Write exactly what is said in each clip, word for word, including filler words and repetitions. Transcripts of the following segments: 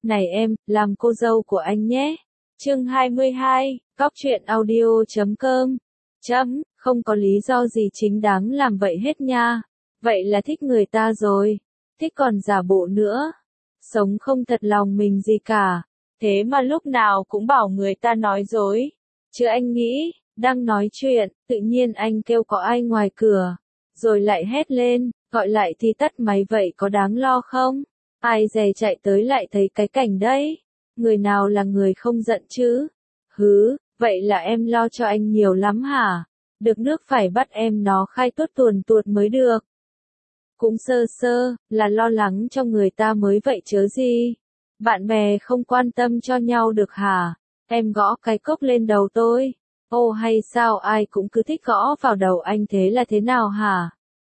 Này em, làm cô dâu của anh nhé. Chương hai mươi hai, cóc truyện audio chấm com. Chấm, không có lý do gì chính đáng làm vậy hết nha. Vậy là thích người ta rồi. Thích còn giả bộ nữa. Sống không thật lòng mình gì cả. Thế mà lúc nào cũng bảo người ta nói dối. Chứ anh nghĩ, đang nói chuyện, tự nhiên anh kêu có ai ngoài cửa. Rồi lại hét lên, gọi lại thì tắt máy vậy có đáng lo không? Ai dè chạy tới lại thấy cái cảnh đấy. Người nào là người không giận chứ? Hứ, vậy là em lo cho anh nhiều lắm hả? Được nước phải bắt em nó khai tuốt tuồn tuột mới được. Cũng sơ sơ, là lo lắng cho người ta mới vậy chớ gì. Bạn bè không quan tâm cho nhau được hả? Em gõ cái cốc lên đầu tôi. Ô hay sao ai cũng cứ thích gõ vào đầu anh thế là thế nào hả?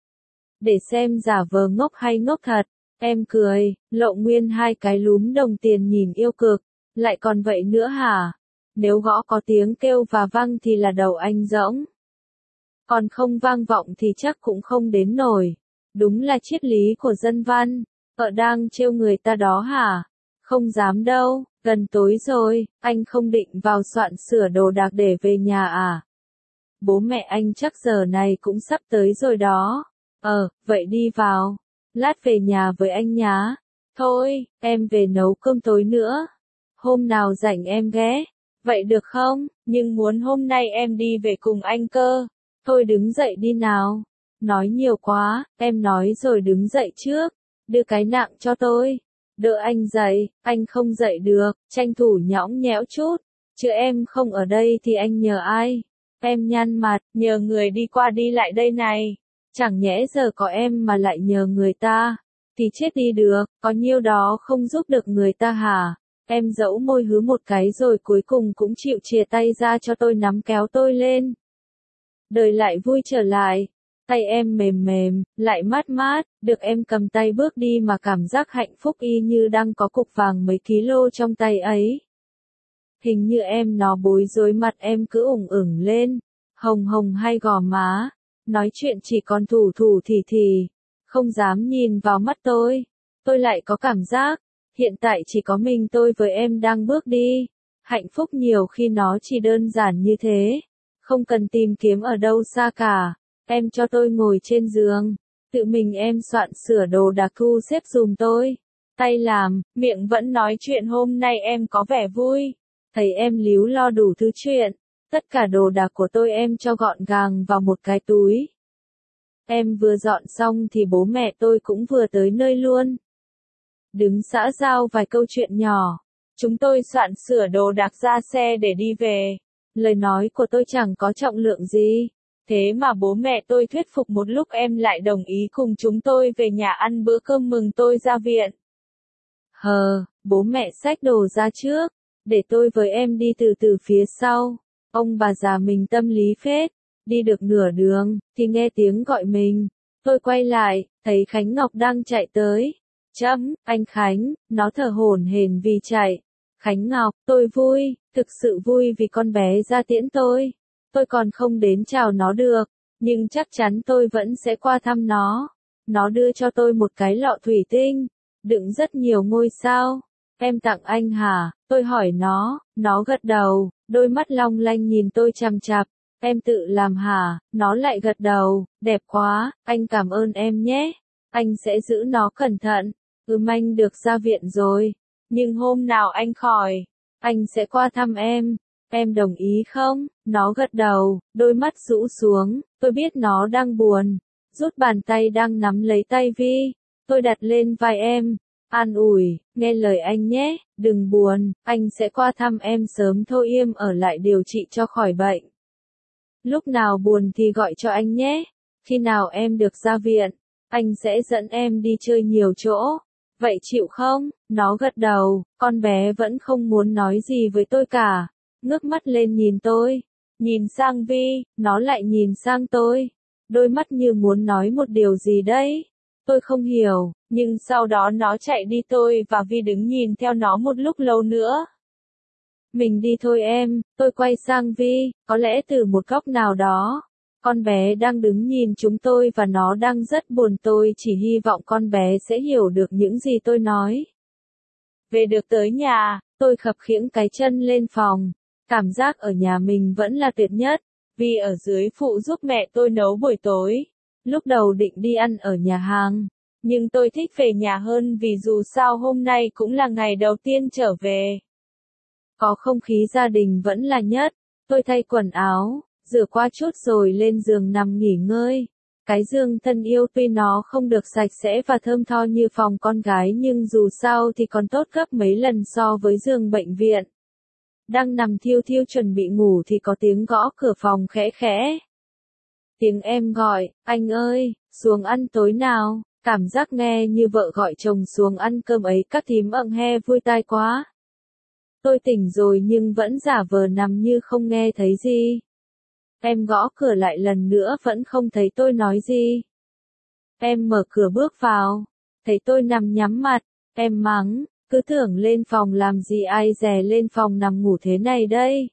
Để xem giả vờ ngốc hay ngốc thật. Em cười, lộ nguyên hai cái lúm đồng tiền nhìn yêu cực. Lại còn vậy nữa hả? Nếu gõ có tiếng kêu và vang thì là đầu anh rỗng. Còn không vang vọng thì chắc cũng không đến nổi. Đúng là triết lý của dân văn. Ở đang trêu người ta đó hả? Không dám đâu, gần tối rồi, anh không định vào soạn sửa đồ đạc để về nhà à? Bố mẹ anh chắc giờ này cũng sắp tới rồi đó. Ờ, vậy đi vào. Lát về nhà với anh nhá. Thôi, em về nấu cơm tối nữa. Hôm nào rảnh em ghé. Vậy được không? Nhưng muốn hôm nay em đi về cùng anh cơ. Thôi đứng dậy đi nào. Nói nhiều quá, em nói rồi đứng dậy trước. Đưa cái nặng cho tôi. Đỡ anh dậy, anh không dậy được, tranh thủ nhõng nhẽo chút. Chứ em không ở đây thì anh nhờ ai? Em nhăn mặt, nhờ người đi qua đi lại đây này. Chẳng nhẽ giờ có em mà lại nhờ người ta. Thì chết đi được, có nhiêu đó không giúp được người ta hả? Em dẫu môi hứ một cái rồi cuối cùng cũng chịu chìa tay ra cho tôi nắm kéo tôi lên. Đời lại vui trở lại. Tay em mềm mềm, lại mát mát, được em cầm tay bước đi mà cảm giác hạnh phúc y như đang có cục vàng mấy kilo trong tay ấy. Hình như em nó bối rối mặt em cứ ửng ửng lên, hồng hồng hay gò má, nói chuyện chỉ còn thủ thủ thì thì, không dám nhìn vào mắt tôi. Tôi lại có cảm giác, hiện tại chỉ có mình tôi với em đang bước đi. Hạnh phúc nhiều khi nó chỉ đơn giản như thế, không cần tìm kiếm ở đâu xa cả. Em cho tôi ngồi trên giường, tự mình em soạn sửa đồ đạc thu xếp dùm tôi. Tay làm, miệng vẫn nói chuyện hôm nay em có vẻ vui. Thấy em líu lo đủ thứ chuyện. Tất cả đồ đạc của tôi em cho gọn gàng vào một cái túi. Em vừa dọn xong thì bố mẹ tôi cũng vừa tới nơi luôn. Đứng xã giao vài câu chuyện nhỏ. Chúng tôi soạn sửa đồ đạc ra xe để đi về. Lời nói của tôi chẳng có trọng lượng gì. Thế mà bố mẹ tôi thuyết phục một lúc em lại đồng ý cùng chúng tôi về nhà ăn bữa cơm mừng tôi ra viện. Hờ, bố mẹ xách đồ ra trước, để tôi với em đi từ từ phía sau. Ông bà già mình tâm lý phết. Đi được nửa đường, thì nghe tiếng gọi mình. Tôi quay lại, thấy Khánh Ngọc đang chạy tới. Chấm, anh Khánh, nó thở hổn hển vì chạy. Khánh Ngọc, tôi vui, thực sự vui vì con bé ra tiễn tôi. Tôi còn không đến chào nó được, nhưng chắc chắn tôi vẫn sẽ qua thăm nó. Nó đưa cho tôi một cái lọ thủy tinh, đựng rất nhiều ngôi sao. Em tặng anh hả? Tôi hỏi nó, nó gật đầu, đôi mắt long lanh nhìn tôi chằm chằm. Em tự làm hả? Nó lại gật đầu, đẹp quá, anh cảm ơn em nhé. Anh sẽ giữ nó cẩn thận. Ừm anh được ra viện rồi. Nhưng hôm nào anh khỏi, anh sẽ qua thăm em. Em đồng ý không? Nó gật đầu, đôi mắt rũ xuống, tôi biết nó đang buồn. Rút bàn tay đang nắm lấy tay Vi. Tôi đặt lên vai em. An ủi, nghe lời anh nhé, đừng buồn, anh sẽ qua thăm em sớm thôi im ở lại điều trị cho khỏi bệnh. Lúc nào buồn thì gọi cho anh nhé. Khi nào em được ra viện, anh sẽ dẫn em đi chơi nhiều chỗ. Vậy chịu không? Nó gật đầu, con bé vẫn không muốn nói gì với tôi cả. Ngước mắt lên nhìn tôi, nhìn sang Vi, nó lại nhìn sang tôi. Đôi mắt như muốn nói một điều gì đấy. Tôi không hiểu, nhưng sau đó nó chạy đi tôi và Vi đứng nhìn theo nó một lúc lâu nữa. Mình đi thôi em, tôi quay sang Vi, có lẽ từ một góc nào đó. Con bé đang đứng nhìn chúng tôi và nó đang rất buồn tôi chỉ hy vọng con bé sẽ hiểu được những gì tôi nói. Về được tới nhà, tôi khập khiễng cái chân lên phòng. Cảm giác ở nhà mình vẫn là tuyệt nhất, vì ở dưới phụ giúp mẹ tôi nấu buổi tối. Lúc đầu định đi ăn ở nhà hàng, nhưng tôi thích về nhà hơn vì dù sao hôm nay cũng là ngày đầu tiên trở về. Có không khí gia đình vẫn là nhất. Tôi thay quần áo, rửa qua chút rồi lên giường nằm nghỉ ngơi. Cái giường thân yêu tuy nó không được sạch sẽ và thơm tho như phòng con gái nhưng dù sao thì còn tốt gấp mấy lần so với giường bệnh viện. Đang nằm thiêu thiêu chuẩn bị ngủ thì có tiếng gõ cửa phòng khẽ khẽ. Tiếng em gọi, anh ơi, xuống ăn tối nào, cảm giác nghe như vợ gọi chồng xuống ăn cơm ấy các thím ậm he vui tai quá. Tôi tỉnh rồi nhưng vẫn giả vờ nằm như không nghe thấy gì. Em gõ cửa lại lần nữa vẫn không thấy tôi nói gì. Em mở cửa bước vào, thấy tôi nằm nhắm mặt, em mắng, cứ tưởng lên phòng làm gì ai dè lên phòng nằm ngủ thế này đây.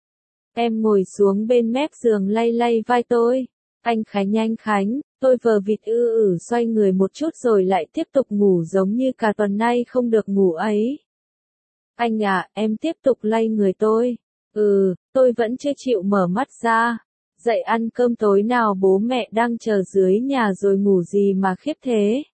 Em ngồi xuống bên mép giường lay lay vai tôi, anh Khánh anh Khánh, tôi vờ vịt ư ử xoay người một chút rồi lại tiếp tục ngủ giống như cả tuần nay không được ngủ ấy. Anh à, em tiếp tục lay người tôi. Ừ, tôi vẫn chưa chịu mở mắt ra. Dậy ăn cơm tối nào bố mẹ đang chờ dưới nhà rồi ngủ gì mà khiếp thế.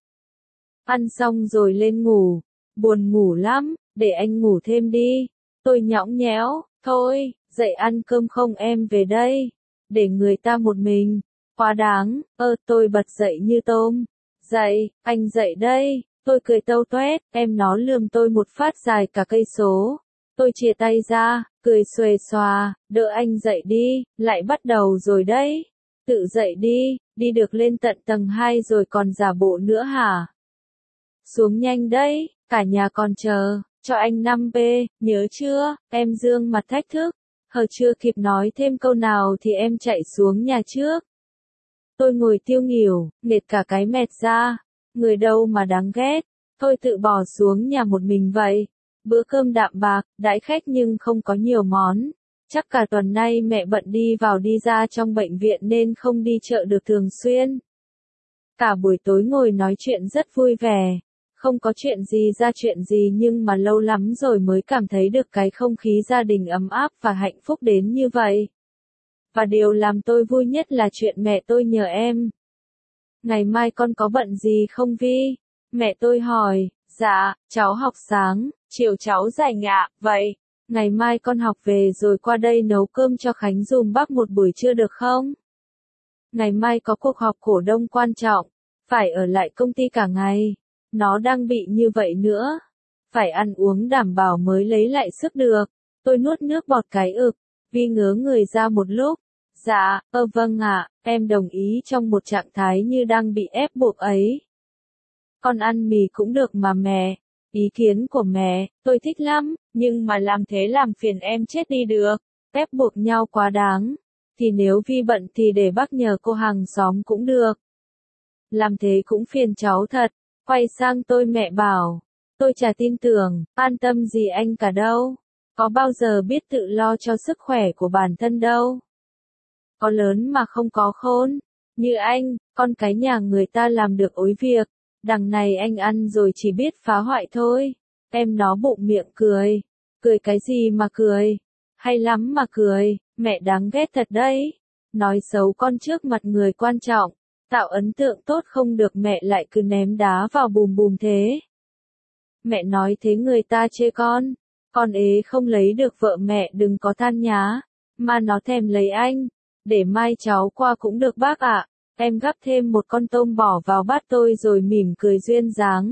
Ăn xong rồi lên ngủ. Buồn ngủ lắm, để anh ngủ thêm đi. Tôi nhõng nhẽo, thôi, dậy ăn cơm không em về đây. Để người ta một mình. Quá đáng, ơ tôi bật dậy như tôm. Dậy, anh dậy đây. Tôi cười tâu toét, em nó lườm tôi một phát dài cả cây số. Tôi chìa tay ra, cười xuề xòa, đỡ anh dậy đi, lại bắt đầu rồi đấy. Tự dậy đi, đi được lên tận tầng hai rồi còn giả bộ nữa hả? Xuống nhanh đấy, cả nhà còn chờ, cho anh năm p, nhớ chưa? Em dương mặt thách thức. Hờ chưa kịp nói thêm câu nào thì em chạy xuống nhà trước. Tôi ngồi tiêu nghỉu, mệt cả cái mệt ra. Người đâu mà đáng ghét, tôi tự bỏ xuống nhà một mình vậy. Bữa cơm đạm bạc, đãi khách nhưng không có nhiều món. Chắc cả tuần nay mẹ bận đi vào đi ra trong bệnh viện nên không đi chợ được thường xuyên. Cả buổi tối ngồi nói chuyện rất vui vẻ. Không có chuyện gì ra chuyện gì nhưng mà lâu lắm rồi mới cảm thấy được cái không khí gia đình ấm áp và hạnh phúc đến như vậy. Và điều làm tôi vui nhất là chuyện mẹ tôi nhờ em. Ngày mai con có bận gì không Vi? Mẹ tôi hỏi, dạ, cháu học sáng, chiều cháu rảnh ạ, vậy, ngày mai con học về rồi qua đây nấu cơm cho Khánh dùm bác một buổi trưa được không? Ngày mai có cuộc họp cổ đông quan trọng, phải ở lại công ty cả ngày, nó đang bị như vậy nữa, phải ăn uống đảm bảo mới lấy lại sức được. Tôi nuốt nước bọt cái ực, Vi ngớ người ra một lúc. Dạ, ơ vâng ạ, em đồng ý trong một trạng thái như đang bị ép buộc ấy. Con ăn mì cũng được mà mẹ. Ý kiến của mẹ, tôi thích lắm, nhưng mà làm thế làm phiền em chết đi được. Ép buộc nhau quá đáng. Thì nếu Vi bận thì để bác nhờ cô hàng xóm cũng được. Làm thế cũng phiền cháu thật. Quay sang tôi mẹ bảo. Tôi chả tin tưởng, an tâm gì anh cả đâu. Có bao giờ biết tự lo cho sức khỏe của bản thân đâu. Có lớn mà không có khôn. Như anh, con cái nhà người ta làm được ối việc. Đằng này anh ăn rồi chỉ biết phá hoại thôi. Em nó bụng miệng cười. Cười cái gì mà cười? Hay lắm mà cười, mẹ đáng ghét thật đấy. Nói xấu con trước mặt người quan trọng. Tạo ấn tượng tốt không được mẹ lại cứ ném đá vào bùm bùm thế. Mẹ nói thế người ta chê con. Con ế không lấy được vợ mẹ đừng có than nhá. Mà nó thèm lấy anh. Để mai cháu qua cũng được bác ạ. Em gắp thêm một con tôm bỏ vào bát tôi rồi mỉm cười duyên dáng.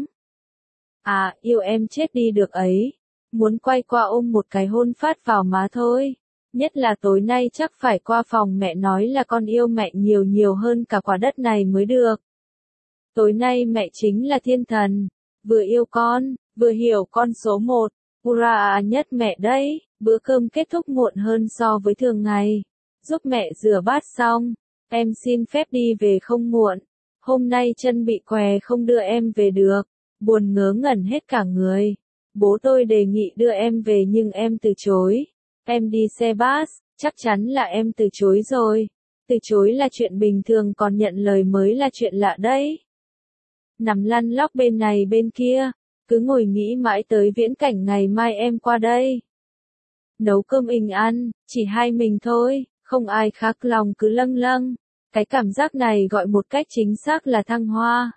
À, yêu em chết đi được ấy. Muốn quay qua ôm một cái hôn phát vào má thôi. Nhất là tối nay chắc phải qua phòng mẹ nói là con yêu mẹ nhiều nhiều hơn cả quả đất này mới được. Tối nay mẹ chính là thiên thần. Vừa yêu con, vừa hiểu con số một. Ura nhất mẹ đấy. Bữa cơm kết thúc muộn hơn so với thường ngày. Giúp mẹ rửa bát xong. Em xin phép đi về không muộn. Hôm nay chân bị què không đưa em về được. Buồn ngớ ngẩn hết cả người. Bố tôi đề nghị đưa em về nhưng em từ chối. Em đi xe bus, chắc chắn là em từ chối rồi. Từ chối là chuyện bình thường còn nhận lời mới là chuyện lạ đấy. Nằm lăn lóc bên này bên kia. cứ ngồi nghĩ mãi tới viễn cảnh ngày mai em qua đây. Nấu cơm ình ăn, chỉ hai mình thôi, không ai khác, lòng cứ lâng lâng. Cái cảm giác này gọi một cách chính xác là thăng hoa.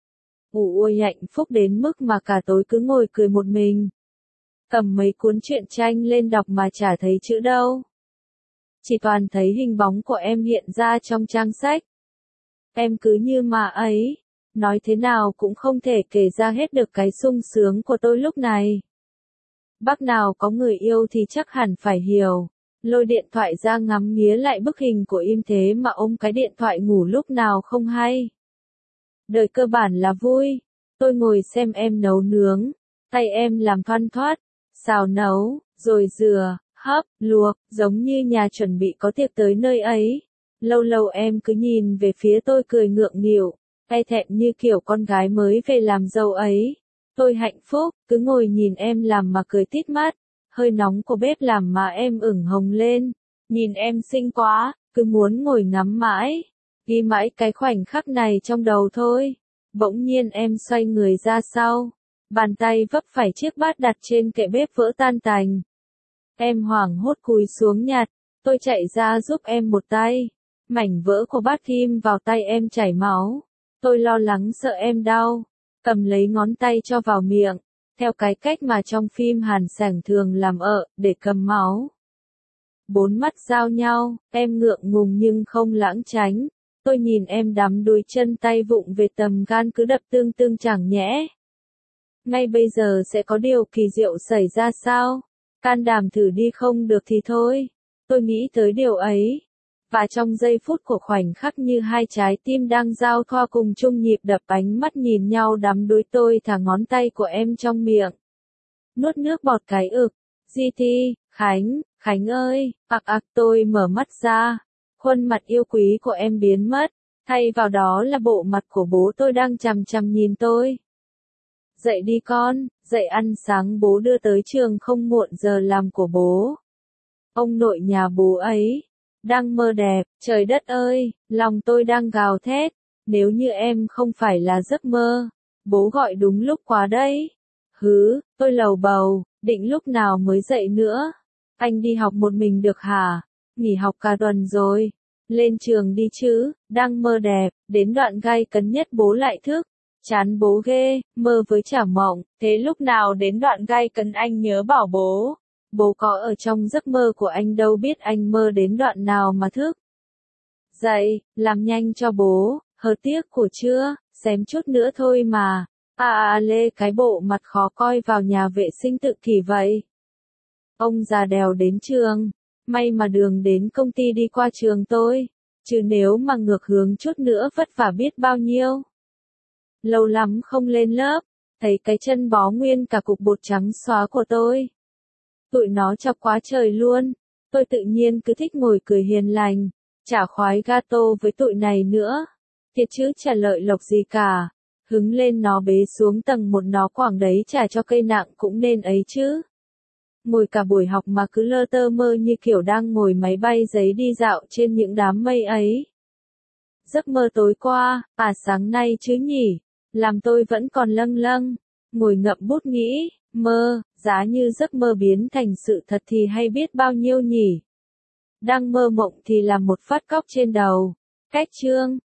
Ủ ôi hạnh phúc đến mức mà cả tối cứ ngồi cười một mình. Cầm mấy cuốn truyện tranh lên đọc mà chả thấy chữ đâu. Chỉ toàn thấy hình bóng của em hiện ra trong trang sách. Em cứ như mà ấy, nói thế nào cũng không thể kể ra hết được cái sung sướng của tôi lúc này. Bác nào có người yêu thì chắc hẳn phải hiểu. Lôi điện thoại ra ngắm nghía lại bức hình của im thế mà ôm cái điện thoại ngủ lúc nào không hay. Đời cơ bản là vui. Tôi ngồi xem em nấu nướng, tay em làm thoăn thoắt, xào nấu, rồi rửa, hấp, luộc, giống như nhà chuẩn bị có tiệc tới nơi ấy. Lâu lâu em cứ nhìn về phía tôi cười ngượng nghịu, e thẹn như kiểu con gái mới về làm dâu ấy. Tôi hạnh phúc, cứ ngồi nhìn em làm mà cười tít mắt. Hơi nóng của bếp làm mà em ửng hồng lên. Nhìn em xinh quá, cứ muốn ngồi ngắm mãi. Ghi mãi cái khoảnh khắc này trong đầu thôi. Bỗng nhiên em xoay người ra sau. Bàn tay vấp phải chiếc bát đặt trên kệ bếp vỡ tan tành. Em hoảng hốt cúi xuống nhặt. Tôi chạy ra giúp em một tay. Mảnh vỡ của bát ghim vào tay em chảy máu. Tôi lo lắng sợ em đau. Cầm lấy ngón tay cho vào miệng. Theo cái cách mà trong phim Hàn Sảng thường làm ợ, để cầm máu. Bốn mắt giao nhau, em ngượng ngùng nhưng không lãng tránh. Tôi nhìn em đắm đuối chân tay vụng về tầm gan cứ đập tương tương chẳng nhẽ. Ngay bây giờ sẽ có điều kỳ diệu xảy ra sao? Can đảm thử đi, không được thì thôi. Tôi nghĩ tới điều ấy. Và trong giây phút của khoảnh khắc như hai trái tim đang giao thoa cùng chung nhịp đập, ánh mắt nhìn nhau đắm đuối, tôi thả ngón tay của em trong miệng. Nuốt nước bọt cái ực. Di Thi, Khánh, Khánh ơi, ặc ặc, tôi mở mắt ra. Khuôn mặt yêu quý của em biến mất. Thay vào đó là bộ mặt của bố tôi đang chằm chằm nhìn tôi. Dậy đi con, dậy ăn sáng bố đưa tới trường không muộn giờ làm của bố. Ông nội nhà bố ấy. Đang mơ đẹp, trời đất ơi, lòng tôi đang gào thét. Nếu như em không phải là giấc mơ, bố gọi đúng lúc quá đấy. Hứ, tôi lầu bầu, định lúc nào mới dậy nữa. Anh đi học một mình được hả? Nghỉ học cả tuần rồi. Lên trường đi chứ, đang mơ đẹp, đến đoạn gay cấn nhất bố lại thức. Chán bố ghê, mơ với chả mộng, thế lúc nào đến đoạn gay cấn anh nhớ bảo bố. Bố có ở trong giấc mơ của anh đâu biết anh mơ đến đoạn nào mà thức. Dậy, làm nhanh cho bố, hờ tiếc của chưa, xém chút nữa thôi mà. À à lê, cái bộ mặt khó coi vào nhà vệ sinh tự kỷ vậy. Ông già đèo đến trường, may mà đường đến công ty đi qua trường tôi, chứ nếu mà ngược hướng chút nữa vất vả biết bao nhiêu. Lâu lắm không lên lớp, thấy cái chân bó nguyên cả cục bột trắng xóa của tôi. Tụi nó chọc quá trời luôn, tôi tự nhiên cứ thích ngồi cười hiền lành, chả khoái gato với tụi này nữa. Thiệt chứ chả lợi lộc gì cả, hứng lên nó bế xuống tầng một nó quảng đấy trả cho cây nặng cũng nên ấy chứ. Ngồi cả buổi học mà cứ lơ tơ mơ như kiểu đang ngồi máy bay giấy đi dạo trên những đám mây ấy. Giấc mơ tối qua, à sáng nay chứ nhỉ, làm tôi vẫn còn lâng lâng, ngồi ngậm bút nghĩ, mơ, giá như giấc mơ biến thành sự thật thì hay biết bao nhiêu nhỉ. Đang mơ mộng thì làm một phát cóc trên đầu. Cách chương